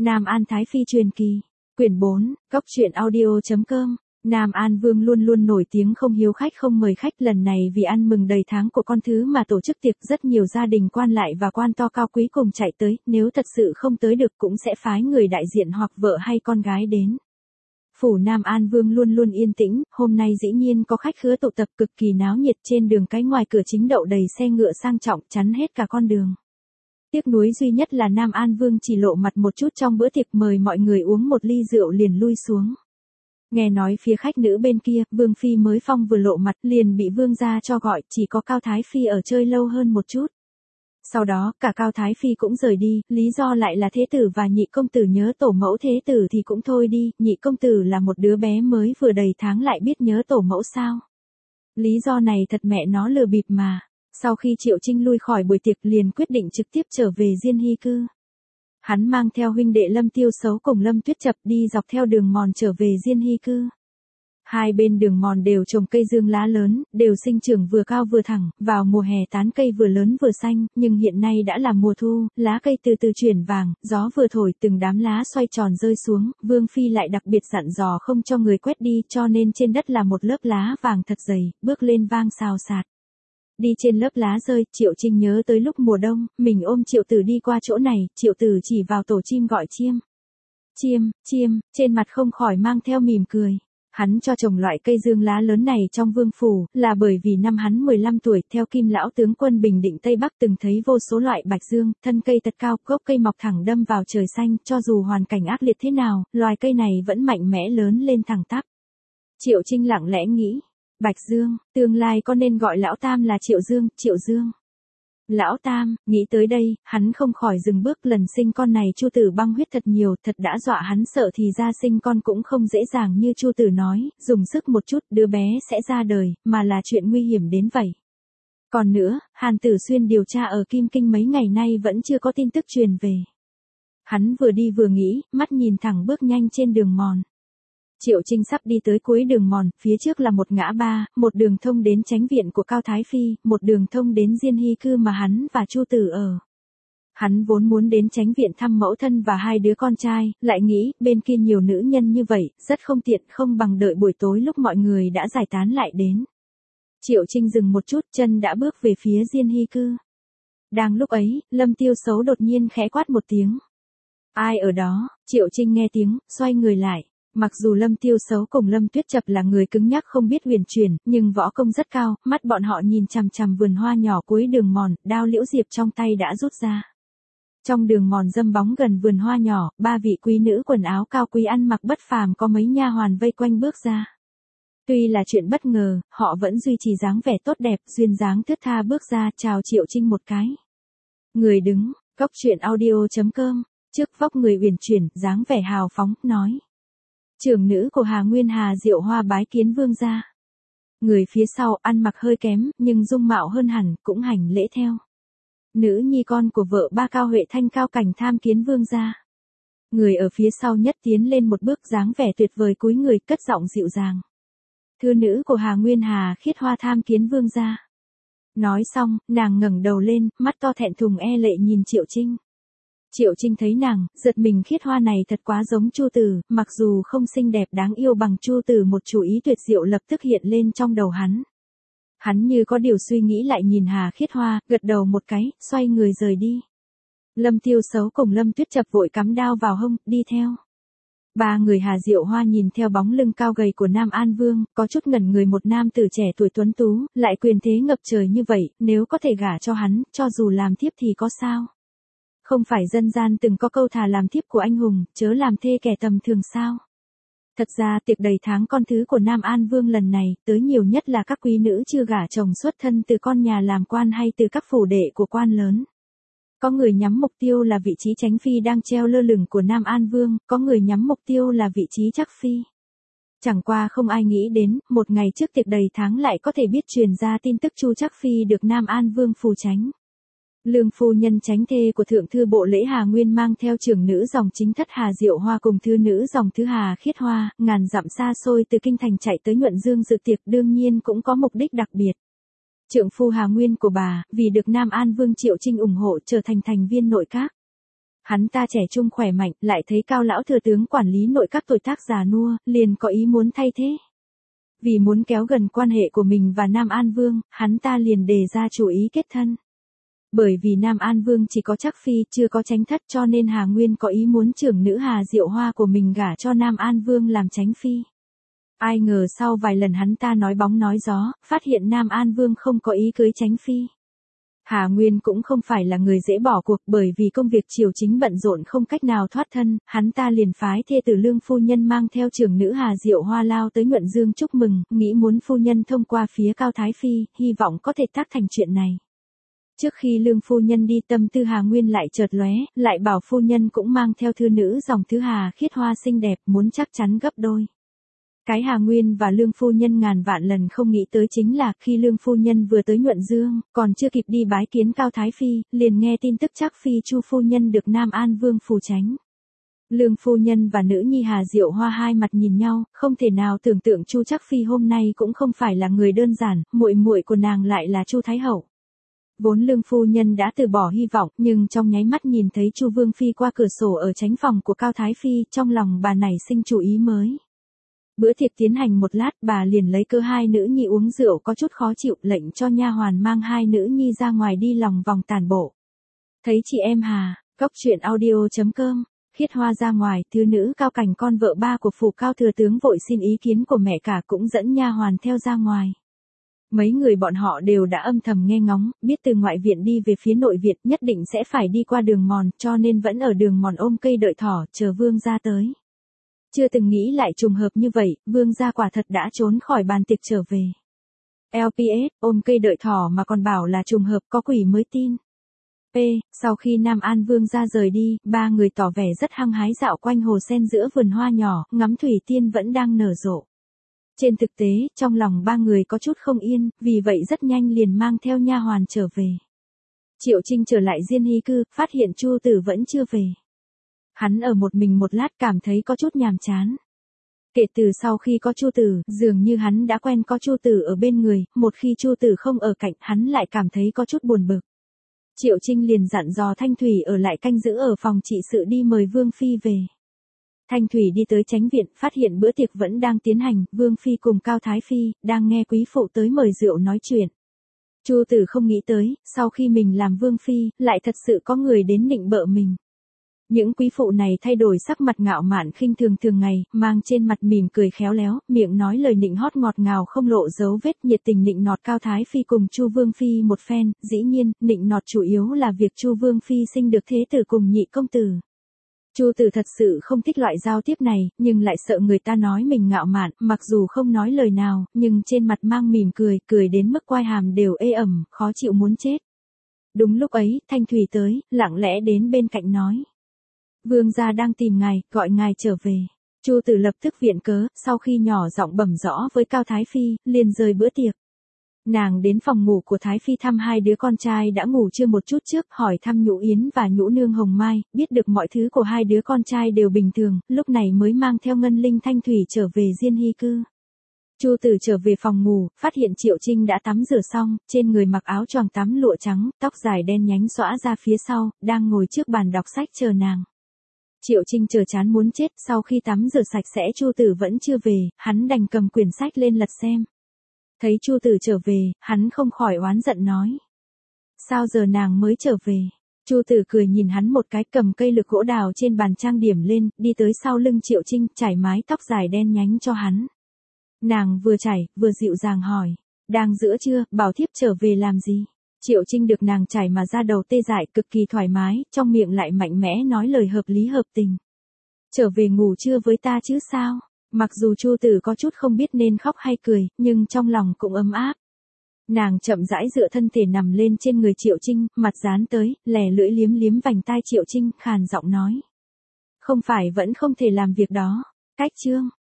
Nam An Thái Phi truyền kỳ. Quyển 4, Cốc truyện audio.com. Nam An Vương luôn luôn nổi tiếng không hiếu khách không mời khách, lần này vì ăn mừng đầy tháng của con thứ mà tổ chức tiệc, rất nhiều gia đình quan lại và quan to cao quý cùng chạy tới, nếu thật sự không tới được cũng sẽ phái người đại diện hoặc vợ hay con gái đến. Phủ Nam An Vương luôn luôn yên tĩnh, hôm nay dĩ nhiên có khách khứa tụ tập cực kỳ náo nhiệt, trên đường cái ngoài cửa chính đậu đầy xe ngựa sang trọng chắn hết cả con đường. Tiếc nuối duy nhất là Nam An Vương chỉ lộ mặt một chút trong bữa tiệc, mời mọi người uống một ly rượu liền lui xuống. Nghe nói phía khách nữ bên kia, Vương Phi mới phong vừa lộ mặt liền bị Vương gia cho gọi, chỉ có Cao Thái Phi ở chơi lâu hơn một chút. Sau đó, cả Cao Thái Phi cũng rời đi, lý do lại là thế tử và nhị công tử nhớ tổ mẫu, thế tử thì cũng thôi đi, nhị công tử là một đứa bé mới vừa đầy tháng lại biết nhớ tổ mẫu sao. Lý do này thật mẹ nó lừa bịp mà. Sau khi Triệu Trinh lui khỏi buổi tiệc liền quyết định trực tiếp trở về Diên Hy Cư. Hắn mang theo huynh đệ Lâm Tiêu Sấu cùng Lâm Tuyết Chập đi dọc theo đường mòn trở về Diên Hy Cư. Hai bên đường mòn đều trồng cây dương lá lớn, đều sinh trưởng vừa cao vừa thẳng, vào mùa hè tán cây vừa lớn vừa xanh, nhưng hiện nay đã là mùa thu, lá cây từ từ chuyển vàng, gió vừa thổi từng đám lá xoay tròn rơi xuống, Vương Phi lại đặc biệt dặn dò không cho người quét đi, cho nên trên đất là một lớp lá vàng thật dày, bước lên vang xào xạc. Đi trên lớp lá rơi, Triệu Trinh nhớ tới lúc mùa đông, mình ôm Triệu Tử đi qua chỗ này, Triệu Tử chỉ vào tổ chim gọi chiêm. Chiêm, chiêm, trên mặt không khỏi mang theo mỉm cười. Hắn cho trồng loại cây dương lá lớn này trong vương phủ, là bởi vì năm hắn 15 tuổi, theo Kim lão tướng quân Bình Định Tây Bắc từng thấy vô số loại bạch dương, thân cây thật cao, gốc cây mọc thẳng đâm vào trời xanh, cho dù hoàn cảnh ác liệt thế nào, loài cây này vẫn mạnh mẽ lớn lên thẳng tắp. Triệu Trinh lặng lẽ nghĩ. Bạch Dương, tương lai có nên gọi lão tam là Triệu Dương, Triệu Dương. Lão tam, nghĩ tới đây, hắn không khỏi dừng bước, lần sinh con này Chu Tử băng huyết thật nhiều, thật đã dọa hắn sợ thì ra sinh con cũng không dễ dàng như Chu Tử nói, dùng sức một chút đứa bé sẽ ra đời, mà là chuyện nguy hiểm đến vậy. Còn nữa, Hàn Tử Xuyên điều tra ở Kim Kinh mấy ngày nay vẫn chưa có tin tức truyền về. Hắn vừa đi vừa nghĩ, mắt nhìn thẳng bước nhanh trên đường mòn. Triệu Trinh sắp đi tới cuối đường mòn, phía trước là một ngã ba, một đường thông đến chánh viện của Cao Thái Phi, một đường thông đến Diên Hy Cư mà hắn và Chu Tử ở. Hắn vốn muốn đến chánh viện thăm mẫu thân và hai đứa con trai, lại nghĩ, bên kia nhiều nữ nhân như vậy, rất không tiện, không bằng đợi buổi tối lúc mọi người đã giải tán lại đến. Triệu Trinh dừng một chút, chân đã bước về phía Diên Hy Cư. Đang lúc ấy, Lâm Tiêu Sấu đột nhiên khẽ quát một tiếng. Ai ở đó? Triệu Trinh nghe tiếng, xoay người lại. Mặc dù Lâm Tiêu Sấu cùng Lâm Tuyết Chập là người cứng nhắc không biết huyền chuyển, nhưng võ công rất cao, mắt bọn họ nhìn chằm chằm vườn hoa nhỏ cuối đường mòn, đao liễu diệp trong tay đã rút ra. Trong đường mòn dâm bóng gần vườn hoa nhỏ, ba vị quý nữ quần áo cao quý ăn mặc bất phàm có mấy nha hoàn vây quanh bước ra. Tuy là chuyện bất ngờ, họ vẫn duy trì dáng vẻ tốt đẹp, duyên dáng thướt tha bước ra, chào Triệu Trinh một cái. Người đứng, Cốc truyện audio.com, trước vóc người uyển chuyển, dáng vẻ hào phóng, nói. Trưởng nữ của Hà Nguyên Hà Diệu Hoa bái kiến vương gia. Người phía sau ăn mặc hơi kém, nhưng dung mạo hơn hẳn, cũng hành lễ theo. Nữ nhi con của vợ ba Cao Huệ Thanh cao cảnh tham kiến vương gia. Người ở phía sau nhất tiến lên một bước, dáng vẻ tuyệt vời cúi người, cất giọng dịu dàng. Thư nữ của Hà Nguyên Hà Khiết Hoa tham kiến vương gia. Nói xong, nàng ngẩng đầu lên, mắt to thẹn thùng e lệ nhìn Triệu Trinh. Triệu Trinh thấy nàng, giật mình, Khiết Hoa này thật quá giống Chu Tử, mặc dù không xinh đẹp đáng yêu bằng Chu Tử, một chủ ý tuyệt diệu lập tức hiện lên trong đầu hắn. Hắn như có điều suy nghĩ lại nhìn Hà Khiết Hoa, gật đầu một cái, xoay người rời đi. Lâm Tiêu Sấu cùng Lâm Tuyết Chập vội cắm đao vào hông, đi theo. Ba người Hà Diệu Hoa nhìn theo bóng lưng cao gầy của Nam An Vương, có chút ngẩn người, một nam tử trẻ tuổi tuấn tú, lại quyền thế ngập trời như vậy, nếu có thể gả cho hắn, cho dù làm thiếp thì có sao? Không phải dân gian từng có câu thà làm thiếp của anh hùng, chớ làm thê kẻ tầm thường sao? Thật ra tiệc đầy tháng con thứ của Nam An Vương lần này, tới nhiều nhất là các quý nữ chưa gả chồng xuất thân từ con nhà làm quan hay từ các phủ đệ của quan lớn. Có người nhắm mục tiêu là vị trí chánh phi đang treo lơ lửng của Nam An Vương, có người nhắm mục tiêu là vị trí chắc phi. Chẳng qua không ai nghĩ đến, một ngày trước tiệc đầy tháng lại có thể biết truyền ra tin tức Chu Chắc Phi được Nam An Vương phù tránh. Lương phu nhân chánh thê của thượng thư bộ lễ Hà Nguyên mang theo trưởng nữ dòng chính thất Hà Diệu Hoa cùng thư nữ dòng thứ Hà Khiết Hoa, ngàn dặm xa xôi từ kinh thành chạy tới Nhuận Dương dự tiệc, đương nhiên cũng có mục đích đặc biệt. Trượng phu Hà Nguyên của bà, vì được Nam An Vương Triệu Trinh ủng hộ trở thành thành viên nội các. Hắn ta trẻ trung khỏe mạnh, lại thấy Cao lão thừa tướng quản lý nội các tuổi tác già nua, liền có ý muốn thay thế. Vì muốn kéo gần quan hệ của mình và Nam An Vương, hắn ta liền đề ra chủ ý kết thân. Bởi vì Nam An Vương chỉ có Trác Phi, chưa có Chánh Thất, cho nên Hà Nguyên có ý muốn trưởng nữ Hà Diệu Hoa của mình gả cho Nam An Vương làm Chánh Phi. Ai ngờ sau vài lần hắn ta nói bóng nói gió, phát hiện Nam An Vương không có ý cưới Chánh Phi. Hà Nguyên cũng không phải là người dễ bỏ cuộc, bởi vì công việc triều chính bận rộn không cách nào thoát thân, hắn ta liền phái thê tử Lương phu nhân mang theo trưởng nữ Hà Diệu Hoa lao tới Nhuận Dương chúc mừng, nghĩ muốn phu nhân thông qua phía Cao Thái Phi, hy vọng có thể tác thành chuyện này. Trước khi Lương phu nhân đi, tâm tư Hà Nguyên lại chợt lóe, lại bảo phu nhân cũng mang theo thư nữ dòng thứ Hà Khiết Hoa xinh đẹp, muốn chắc chắn gấp đôi. Cái Hà Nguyên và Lương phu nhân ngàn vạn lần không nghĩ tới chính là khi Lương phu nhân vừa tới Nhuận Dương, còn chưa kịp đi bái kiến Cao Thái Phi, liền nghe tin tức Trác Phi Chu phu nhân được Nam An Vương phù tránh. Lương phu nhân và nữ nhi Hà Diệu Hoa hai mặt nhìn nhau, không thể nào tưởng tượng Chu Trác Phi hôm nay cũng không phải là người đơn giản, muội muội của nàng lại là Chu Thái hậu. Vốn Lương phu nhân đã từ bỏ hy vọng, nhưng trong nháy mắt nhìn thấy Chu Vương phi qua cửa sổ ở chánh phòng của Cao Thái Phi, trong lòng bà nảy sinh chủ ý mới. Bữa tiệc tiến hành một lát, bà liền lấy cớ hai nữ nhi uống rượu có chút khó chịu, lệnh cho nha hoàn mang hai nữ nhi ra ngoài đi lòng vòng tản bộ. Thấy chị em Hà, cóc truyện audio.com, Khiết Hoa ra ngoài, thứ nữ Cao Cảnh con vợ ba của phủ Cao thừa tướng vội xin ý kiến của mẹ cả cũng dẫn nha hoàn theo ra ngoài. Mấy người bọn họ đều đã âm thầm nghe ngóng, biết từ ngoại viện đi về phía nội viện nhất định sẽ phải đi qua đường mòn, cho nên vẫn ở đường mòn ôm cây đợi thỏ, chờ Vương gia tới. Chưa từng nghĩ lại trùng hợp như vậy, Vương gia quả thật đã trốn khỏi bàn tiệc trở về. LPS, ôm cây đợi thỏ mà còn bảo là trùng hợp, có quỷ mới tin. Sau khi Nam An Vương gia rời đi, ba người tỏ vẻ rất hăng hái dạo quanh hồ sen giữa vườn hoa nhỏ, ngắm thủy tiên vẫn đang nở rộ. Trên thực tế, trong lòng ba người có chút không yên, vì vậy rất nhanh liền mang theo nha hoàn trở về. Triệu Trinh trở lại Diên Hy cư, phát hiện Chu Tử vẫn chưa về. Hắn ở một mình một lát cảm thấy có chút nhàm chán. Kể từ sau khi có Chu Tử, dường như hắn đã quen có Chu Tử ở bên người, một khi Chu Tử không ở cạnh, hắn lại cảm thấy có chút buồn bực. Triệu Trinh liền dặn dò Thanh Thủy ở lại canh giữ ở phòng trị sự đi mời Vương phi về. Thanh Thủy đi tới chánh viện, phát hiện bữa tiệc vẫn đang tiến hành, Vương phi cùng Cao Thái Phi đang nghe quý phụ tới mời rượu nói chuyện. Chu Tử không nghĩ tới, sau khi mình làm Vương phi, lại thật sự có người đến nịnh bợ mình. Những quý phụ này thay đổi sắc mặt ngạo mạn khinh thường thường ngày, mang trên mặt mỉm cười khéo léo, miệng nói lời nịnh hót ngọt ngào không lộ dấu vết, nhiệt tình nịnh nọt Cao Thái Phi cùng Chu Vương phi một phen. Dĩ nhiên, nịnh nọt chủ yếu là việc Chu Vương phi sinh được thế tử cùng nhị công tử. Chu Tử thật sự không thích loại giao tiếp này, nhưng lại sợ người ta nói mình ngạo mạn, mặc dù không nói lời nào, nhưng trên mặt mang mỉm cười, cười đến mức quai hàm đều ê ẩm, khó chịu muốn chết. Đúng lúc ấy, Thanh Thủy tới, lặng lẽ đến bên cạnh nói. Vương gia đang tìm ngài, gọi ngài trở về. Chu Tử lập tức viện cớ, sau khi nhỏ giọng bẩm rõ với Cao Thái Phi, liền rời bữa tiệc. Nàng đến phòng ngủ của Thái Phi thăm hai đứa con trai đã ngủ trưa một chút trước, hỏi thăm Nhũ Yến và Nhũ Nương Hồng Mai, biết được mọi thứ của hai đứa con trai đều bình thường, lúc này mới mang theo Ngân Linh Thanh Thủy trở về Diên Hy cư. Chu Tử trở về phòng ngủ, phát hiện Triệu Trinh đã tắm rửa xong, trên người mặc áo choàng tắm lụa trắng, tóc dài đen nhánh xõa ra phía sau, đang ngồi trước bàn đọc sách chờ nàng. Triệu Trinh chờ chán muốn chết, sau khi tắm rửa sạch sẽ Chu Tử vẫn chưa về, hắn đành cầm quyển sách lên lật xem. Thấy Chu Tử trở về, hắn không khỏi oán giận nói. Sao giờ nàng mới trở về? Chu Tử cười nhìn hắn một cái, cầm cây lược gỗ đào trên bàn trang điểm lên, đi tới sau lưng Triệu Trinh, chải mái tóc dài đen nhánh cho hắn. Nàng vừa chải, vừa dịu dàng hỏi. Đang giữa trưa, bảo thiếp trở về làm gì? Triệu Trinh được nàng chải mà ra đầu tê dại, cực kỳ thoải mái, trong miệng lại mạnh mẽ nói lời hợp lý hợp tình. Trở về ngủ trưa với ta chứ sao? Mặc dù Chu Tử có chút không biết nên khóc hay cười, nhưng trong lòng cũng ấm áp. Nàng chậm rãi dựa thân thể nằm lên trên người Triệu Trinh, mặt dán tới, lè lưỡi liếm liếm vành tai Triệu Trinh, khàn giọng nói. Không phải vẫn không thể làm việc đó. Cách chương.